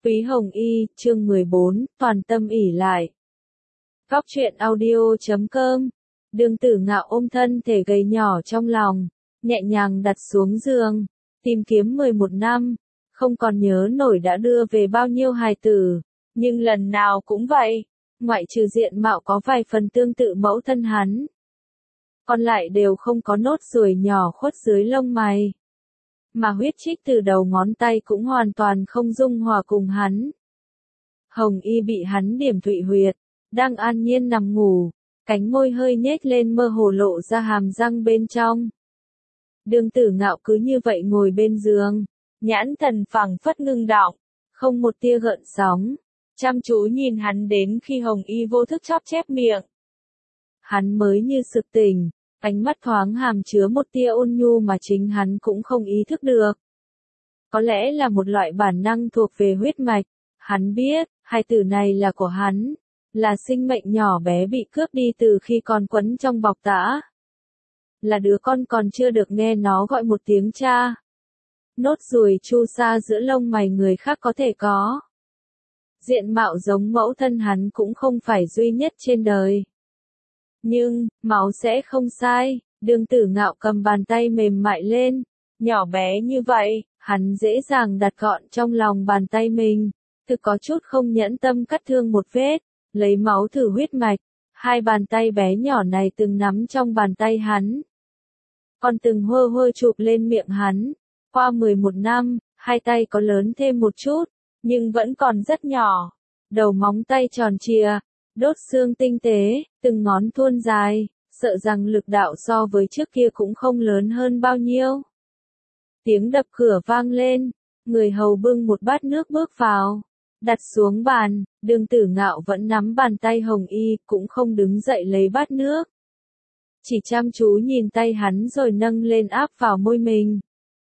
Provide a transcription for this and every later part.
Quý Hồng Y, chương 14, toàn tâm ỷ lại. Góc truyện audio.com. Đường Tử Ngạo ôm thân thể gầy nhỏ trong lòng, nhẹ nhàng đặt xuống giường, tìm kiếm 11 năm, không còn nhớ nổi đã đưa về bao nhiêu hài tử, nhưng lần nào cũng vậy, ngoại trừ diện mạo có vài phần tương tự mẫu thân hắn, còn lại đều không có nốt ruồi nhỏ khuất dưới lông mày. Mà huyết trích từ đầu ngón tay cũng hoàn toàn không dung hòa cùng hắn. Hồng Y bị hắn điểm thụy huyệt, đang an nhiên nằm ngủ, cánh môi hơi nhếch lên mơ hồ lộ ra hàm răng bên trong. Đường Tử Ngạo cứ như vậy ngồi bên giường, nhãn thần phẳng phất ngưng đọng, không một tia gợn sóng, chăm chú nhìn hắn đến khi Hồng Y vô thức chóp chép miệng. Hắn mới như sực tỉnh, ánh mắt thoáng hàm chứa một tia ôn nhu mà chính hắn cũng không ý thức được. Có lẽ là một loại bản năng thuộc về huyết mạch, hắn biết, hài tử này là của hắn, là sinh mệnh nhỏ bé bị cướp đi từ khi còn quấn trong bọc tã. Là đứa con còn chưa được nghe nó gọi một tiếng cha. Nốt ruồi chu sa giữa lông mày người khác có thể có. Diện mạo giống mẫu thân hắn cũng không phải duy nhất trên đời. Nhưng, máu sẽ không sai, Đường Tử Ngạo cầm bàn tay mềm mại lên, nhỏ bé như vậy, hắn dễ dàng đặt gọn trong lòng bàn tay mình, thực có chút không nhẫn tâm cắt thương một vết, lấy máu thử huyết mạch, hai bàn tay bé nhỏ này từng nắm trong bàn tay hắn. Còn từng hơ hơ chụp lên miệng hắn, qua 11 năm, hai tay có lớn thêm một chút, nhưng vẫn còn rất nhỏ, đầu móng tay tròn trịa. Đốt xương tinh tế, từng ngón thuôn dài, sợ rằng lực đạo so với trước kia cũng không lớn hơn bao nhiêu. Tiếng đập cửa vang lên, người hầu bưng một bát nước bước vào, đặt xuống bàn, Đường Tử Ngạo vẫn nắm bàn tay Hồng Y, cũng không đứng dậy lấy bát nước. Chỉ chăm chú nhìn tay hắn rồi nâng lên áp vào môi mình.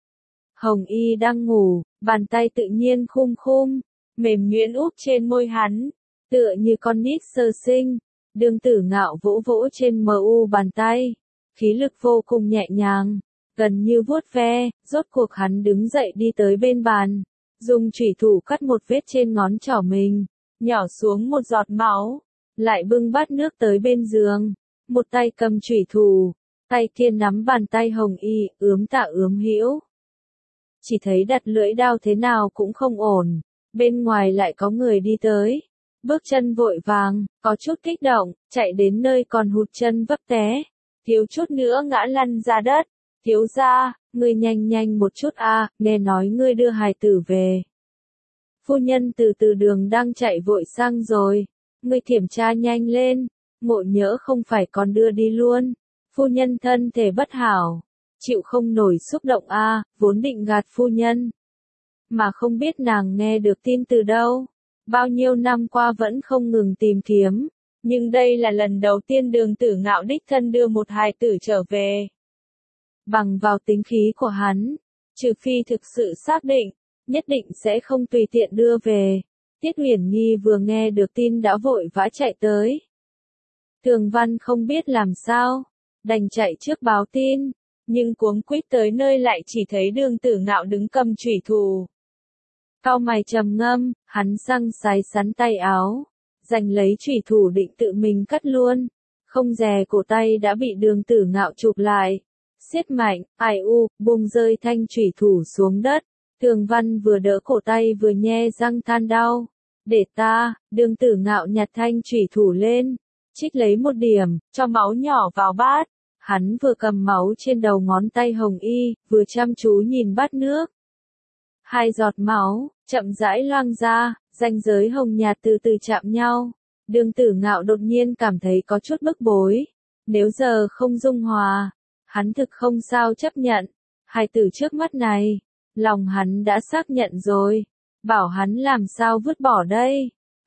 Hồng Y đang ngủ, bàn tay tự nhiên khum khum, mềm nhuyễn úp trên môi hắn. Tựa như con nít sơ sinh, Đường Tử Ngạo vỗ vỗ trên mu bàn tay, khí lực vô cùng nhẹ nhàng, gần như vuốt ve, rốt cuộc hắn đứng dậy đi tới bên bàn, dùng chủy thủ cắt một vết trên ngón trỏ mình, nhỏ xuống một giọt máu, lại bưng bát nước tới bên giường, một tay cầm chủy thủ, tay kia nắm bàn tay Hồng Y, ướm tạ ướm hữu. Chỉ thấy đặt lưỡi dao thế nào cũng không ổn, bên ngoài lại có người đi tới. Bước chân vội vàng, có chút kích động, chạy đến nơi còn hụt chân vấp té. Thiếu chút nữa ngã lăn ra đất. Thiếu gia, ngươi nhanh nhanh một chút a, nghe nói ngươi đưa hài tử về. Phu nhân từ từ đường đang chạy vội sang rồi. Ngươi kiểm tra nhanh lên, ngộ nhỡ không phải còn đưa đi luôn. Phu nhân thân thể bất hảo, chịu không nổi xúc động a, vốn định gạt phu nhân. Mà không biết nàng nghe được tin từ đâu. Bao nhiêu năm qua vẫn không ngừng tìm kiếm, nhưng đây là lần đầu tiên Đường Tử Ngạo đích thân đưa một hài tử trở về. Bằng vào tính khí của hắn, trừ phi thực sự xác định, nhất định sẽ không tùy tiện đưa về. Tiết Uyển Nhi vừa nghe được tin đã vội vã chạy tới. Thường Văn không biết làm sao, đành chạy trước báo tin, nhưng cuống quýt tới nơi lại chỉ thấy Đường Tử Ngạo đứng cầm chủy thủ. Cau mày trầm ngâm, hắn răng sái sắn tay áo, giành lấy chủy thủ định tự mình cắt luôn, không dè cổ tay đã bị Đường Tử Ngạo chụp lại, siết mạnh, ai u, buông rơi thanh chủy thủ xuống đất, Thường Văn vừa đỡ cổ tay vừa nhe răng than đau, để ta, Đường Tử Ngạo nhặt thanh chủy thủ lên, trích lấy một điểm, cho máu nhỏ vào bát, hắn vừa cầm máu trên đầu ngón tay Hồng Y, vừa chăm chú nhìn bát nước. Hai giọt máu, chậm rãi loang ra, ranh giới hồng nhạt từ từ chạm nhau. Đường Tử Ngạo đột nhiên cảm thấy có chút bức bối. Nếu giờ không dung hòa, hắn thực không sao chấp nhận. Hài tử trước mắt này, lòng hắn đã xác nhận rồi. Bảo hắn làm sao vứt bỏ đây.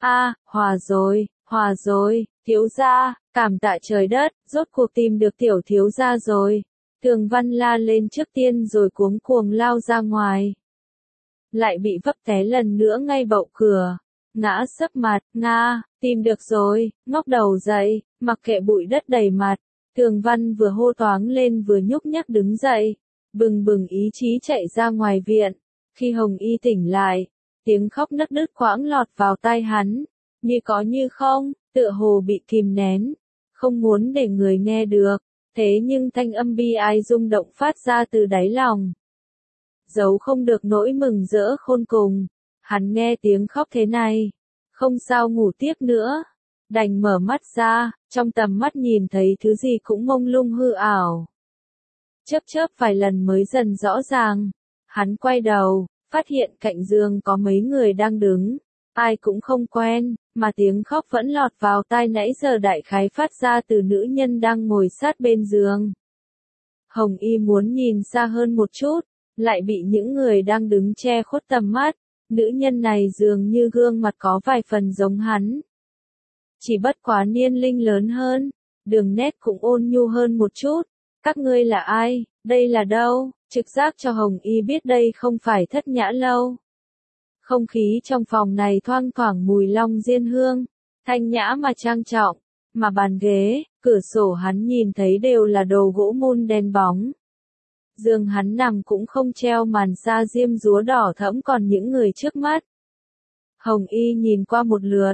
Hòa rồi, thiếu gia, cảm tạ trời đất, rốt cuộc tìm được tiểu thiếu gia rồi. Thường Văn la lên trước tiên rồi cuống cuồng lao ra ngoài. Lại bị vấp té lần nữa ngay bậu cửa, ngã sấp mặt, tìm được rồi, ngóc đầu dậy, mặc kệ bụi đất đầy mặt, Thường Văn vừa hô toáng lên vừa nhúc nhắc đứng dậy, bừng bừng ý chí chạy ra ngoài viện, khi Hồng Y tỉnh lại, Tiếng khóc nấc đứt quãng lọt vào tai hắn, như có như không, tựa hồ bị kìm nén, không muốn để người nghe được, thế nhưng thanh âm bi ai rung động phát ra từ đáy lòng. Giấu không được nỗi mừng rỡ khôn cùng, hắn nghe tiếng khóc thế này, không sao ngủ tiếp nữa, đành mở mắt ra, trong tầm mắt nhìn thấy thứ gì cũng mông lung hư ảo. Chớp chớp vài lần mới dần rõ ràng, hắn quay đầu, phát hiện cạnh giường có mấy người đang đứng, ai cũng không quen, mà tiếng khóc vẫn lọt vào tai nãy giờ đại khái phát ra từ nữ nhân đang ngồi sát bên giường. Hồng Y muốn nhìn xa hơn một chút, lại bị những người đang đứng che khuất tầm mắt, nữ nhân này dường như gương mặt có vài phần giống hắn. Chỉ bất quá niên linh lớn hơn, đường nét cũng ôn nhu hơn một chút. Các ngươi là ai, đây là đâu? Trực giác cho Hồng Y biết đây không phải Thất Nhã Lâu. Không khí trong phòng này thoang thoảng mùi long diên hương, thanh nhã mà trang trọng, mà bàn ghế, cửa sổ hắn nhìn thấy đều là đồ gỗ mun đen bóng. Giường hắn nằm cũng không treo màn sa diêm dúa đỏ thẫm còn những người trước mắt. Hồng Y nhìn qua một lượt,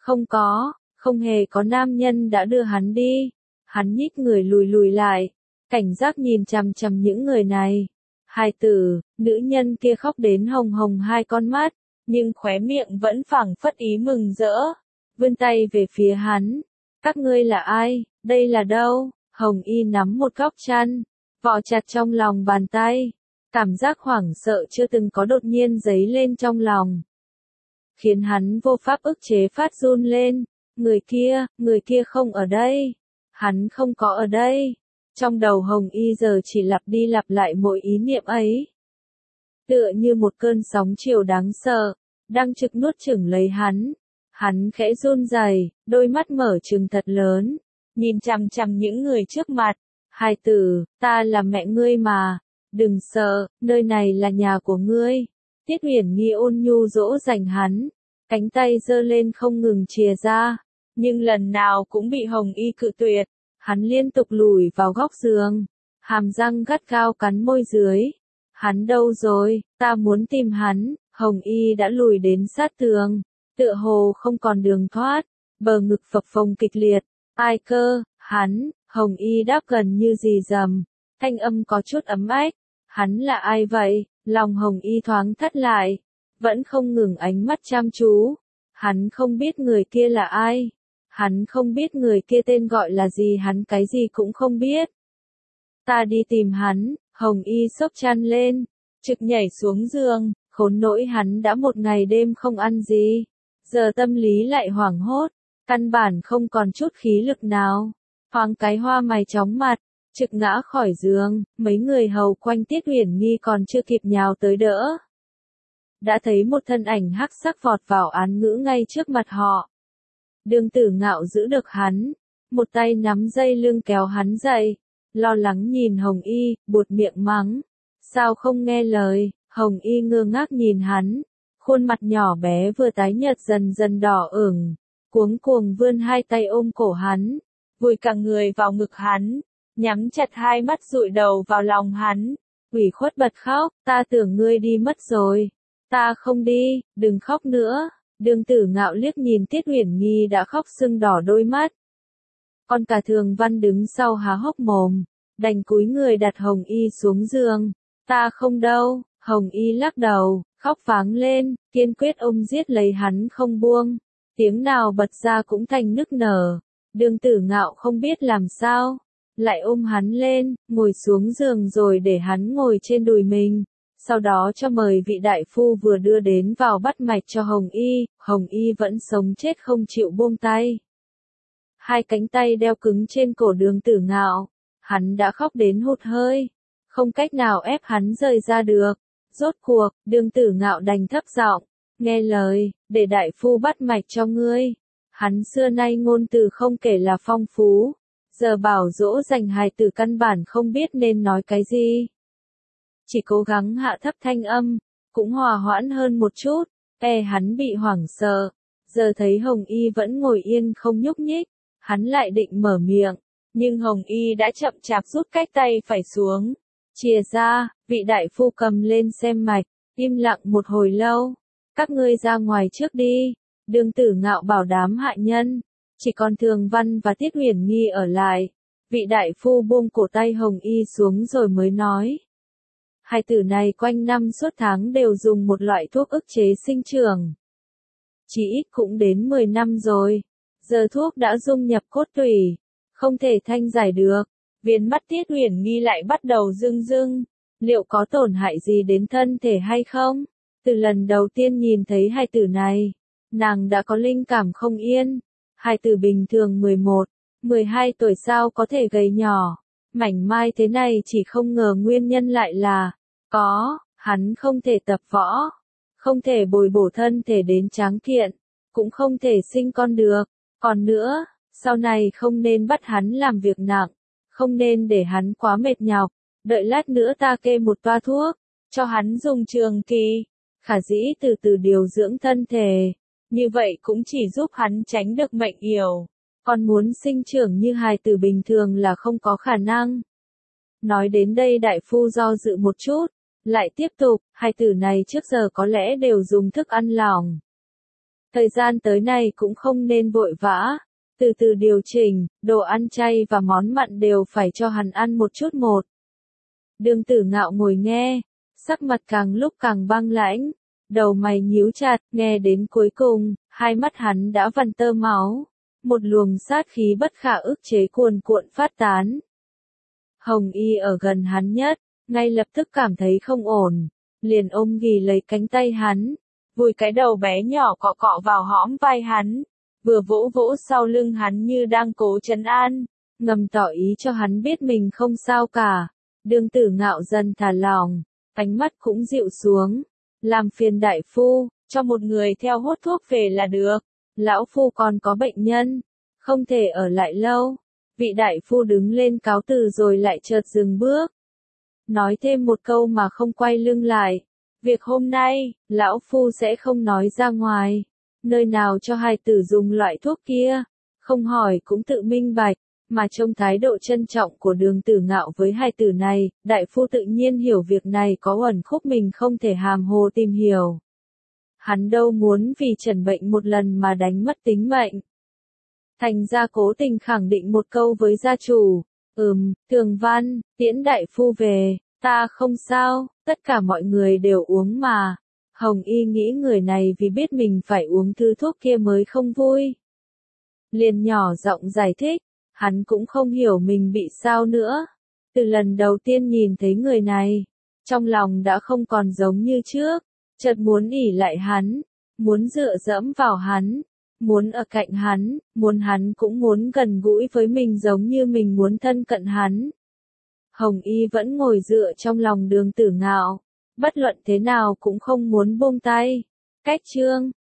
không hề có nam nhân đã đưa hắn đi. Hắn nhích người lùi lại, cảnh giác nhìn chằm chằm những người này. Hài tử, nữ nhân kia khóc đến hồng hồng hai con mắt, nhưng khóe miệng vẫn phảng phất ý mừng rỡ, vươn tay về phía hắn. Các ngươi là ai, đây là đâu? Hồng Y nắm một góc chăn, vò chặt trong lòng bàn tay. Cảm giác hoảng sợ chưa từng có đột nhiên dấy lên trong lòng, khiến hắn vô pháp ức chế phát run lên. Người kia không ở đây. Hắn không có ở đây. Trong đầu Hồng Y giờ chỉ lặp đi lặp lại mỗi ý niệm ấy. Tựa như một cơn sóng chiều đáng sợ, đang trực nuốt chửng lấy hắn. Hắn khẽ run rẩy, đôi mắt mở trừng thật lớn, nhìn chằm chằm những người trước mặt. Hài tử, ta là mẹ ngươi mà, đừng sợ, nơi này là nhà của ngươi. Tiết Uyển Nhi ôn nhu dỗ dành hắn, cánh tay giơ lên không ngừng chìa ra, nhưng lần nào cũng bị Hồng Y cự tuyệt. Hắn liên tục lùi vào góc giường, hàm răng gắt gao cắn môi dưới. Hắn đâu rồi, ta muốn tìm hắn. Hồng Y đã lùi đến sát tường, tựa hồ không còn đường thoát, bờ ngực phập phồng kịch liệt. Ai cơ? Hắn. Hồng Y đáp gần như rì rầm, thanh âm có chút ấm ách. Hắn là ai vậy? Lòng Hồng Y thoáng thắt lại, vẫn không ngừng ánh mắt chăm chú. Hắn không biết người kia là ai. Hắn không biết người kia tên gọi là gì, hắn cái gì cũng không biết. Ta đi tìm hắn. Hồng Y xốc chăn lên, trực nhảy xuống giường, khốn nỗi hắn đã một ngày đêm không ăn gì. Giờ tâm lý lại hoảng hốt, căn bản không còn chút khí lực nào. Thoáng cái hoa mày chóng mặt, trực ngã khỏi giường, mấy người hầu quanh Tiết Uyển Nhi còn chưa kịp nhào tới đỡ. Đã thấy một thân ảnh hắc sắc vọt vào án ngữ ngay trước mặt họ. Đường Tử Ngạo giữ được hắn, một tay nắm dây lưng kéo hắn dậy, lo lắng nhìn Hồng Y, buột miệng mắng. Sao không nghe lời? Hồng Y ngơ ngác nhìn hắn, khuôn mặt nhỏ bé vừa tái nhợt dần dần đỏ ửng, cuống cuồng vươn hai tay ôm cổ hắn, vùi cả người vào ngực hắn, nhắm chặt hai mắt dụi đầu vào lòng hắn, ủy khuất bật khóc. Ta tưởng ngươi đi mất rồi. Ta không đi, đừng khóc nữa. Đường Tử Ngạo liếc nhìn Tiết Uyển Nhi đã khóc sưng đỏ đôi mắt. Còn cả Thường Văn đứng sau há hốc mồm, đành cúi người đặt Hồng Y xuống giường. Ta không đâu. Hồng Y lắc đầu, khóc pháng lên, kiên quyết ôm giết lấy hắn không buông. Tiếng nào bật ra cũng thành nức nở. Đường Tử Ngạo không biết làm sao, lại ôm hắn lên, ngồi xuống giường rồi để hắn ngồi trên đùi mình. Sau đó cho mời vị đại phu vừa đưa đến vào bắt mạch cho Hồng Y. Hồng Y vẫn sống chết không chịu buông tay. Hai cánh tay đeo cứng trên cổ Đường Tử Ngạo. Hắn đã khóc đến hụt hơi, không cách nào ép hắn rời ra được. Rốt cuộc, Đường Tử Ngạo đành thấp giọng, nghe lời, để đại phu bắt mạch cho ngươi. Hắn xưa nay ngôn từ không kể là phong phú, giờ bảo dỗ dành hài tử căn bản không biết nên nói cái gì. Chỉ cố gắng hạ thấp thanh âm, cũng hòa hoãn hơn một chút, hắn bị hoảng sợ. Giờ thấy Hồng Y vẫn ngồi yên không nhúc nhích, hắn lại định mở miệng, nhưng Hồng Y đã chậm chạp rút cách tay phải xuống. Chìa ra, vị đại phu cầm lên xem mạch, im lặng một hồi lâu. Các ngươi ra ngoài trước đi. Đường Tử Ngạo bảo đám hạ nhân, chỉ còn Thường Văn và Tiết Uyển Nghi ở lại. Vị đại phu buông cổ tay Hồng Y xuống rồi mới nói. Hai tử này quanh năm suốt tháng đều dùng một loại thuốc ức chế sinh trưởng. Chỉ ít cũng đến 10 năm rồi. Giờ thuốc đã dung nhập cốt tủy, không thể thanh giải được. Viền mắt Tiết Uyển Nghi lại bắt đầu rưng rưng. Liệu có tổn hại gì đến thân thể hay không? Từ lần đầu tiên nhìn thấy hai tử này, nàng đã có linh cảm không yên. Hai tử bình thường 11, 12 tuổi sao có thể gầy nhỏ, mảnh mai thế này, chỉ không ngờ nguyên nhân lại là, hắn không thể tập võ, không thể bồi bổ thân thể đến tráng kiện, cũng không thể sinh con được. Còn nữa, sau này không nên bắt hắn làm việc nặng, không nên để hắn quá mệt nhọc, đợi lát nữa ta kê một toa thuốc, cho hắn dùng trường kỳ, khả dĩ từ từ điều dưỡng thân thể, như vậy cũng chỉ giúp hắn tránh được mệnh yểu. Còn muốn sinh trưởng như hài tử bình thường là không có khả năng. Nói đến đây đại phu do dự một chút, lại tiếp tục, hài tử này trước giờ có lẽ đều dùng thức ăn lỏng. Thời gian tới này cũng không nên vội vã, từ từ điều chỉnh, đồ ăn chay và món mặn đều phải cho hắn ăn một chút một. Đường Tử Ngạo ngồi nghe, sắc mặt càng lúc càng băng lãnh, đầu mày nhíu chặt, nghe đến cuối cùng, hai mắt hắn đã vằn tơ máu, một luồng sát khí bất khả ức chế cuồn cuộn phát tán. Hồng Y ở gần hắn nhất, ngay lập tức cảm thấy không ổn, liền ôm ghì lấy cánh tay hắn, vùi cái đầu bé nhỏ cọ cọ vào hõm vai hắn, vừa vỗ vỗ sau lưng hắn như đang cố trấn an, ngầm tỏ ý cho hắn biết mình không sao cả. Đường Tử Ngạo dần thả lỏng, ánh mắt cũng dịu xuống, làm phiền đại phu, cho một người theo hốt thuốc về là được, lão phu còn có bệnh nhân, không thể ở lại lâu. Vị đại phu đứng lên cáo từ rồi lại chợt dừng bước, nói thêm một câu mà không quay lưng lại. Việc hôm nay, lão phu sẽ không nói ra ngoài. Nơi nào cho hài tử dùng loại thuốc kia, không hỏi cũng tự minh bạch, mà trông thái độ trân trọng của Đường Tử Ngạo với hài tử này, đại phu tự nhiên hiểu việc này có uẩn khúc mình không thể hàm hồ tìm hiểu. Hắn đâu muốn vì trần bệnh một lần mà đánh mất tính mệnh. Thành ra cố tình khẳng định một câu với gia chủ, Thường Văn, tiễn đại phu về, ta không sao, tất cả mọi người đều uống mà. Hồng Y nghĩ người này vì biết mình phải uống thứ thuốc kia mới không vui. Liền nhỏ giọng giải thích, hắn cũng không hiểu mình bị sao nữa. Từ lần đầu tiên nhìn thấy người này, trong lòng đã không còn giống như trước, chợt muốn ỷ lại hắn, muốn dựa dẫm vào hắn, muốn ở cạnh hắn, muốn hắn cũng muốn gần gũi với mình giống như mình muốn thân cận hắn. Hồng Y vẫn ngồi dựa trong lòng Đường Tử Ngạo, bất luận thế nào cũng không muốn buông tay. Cách chương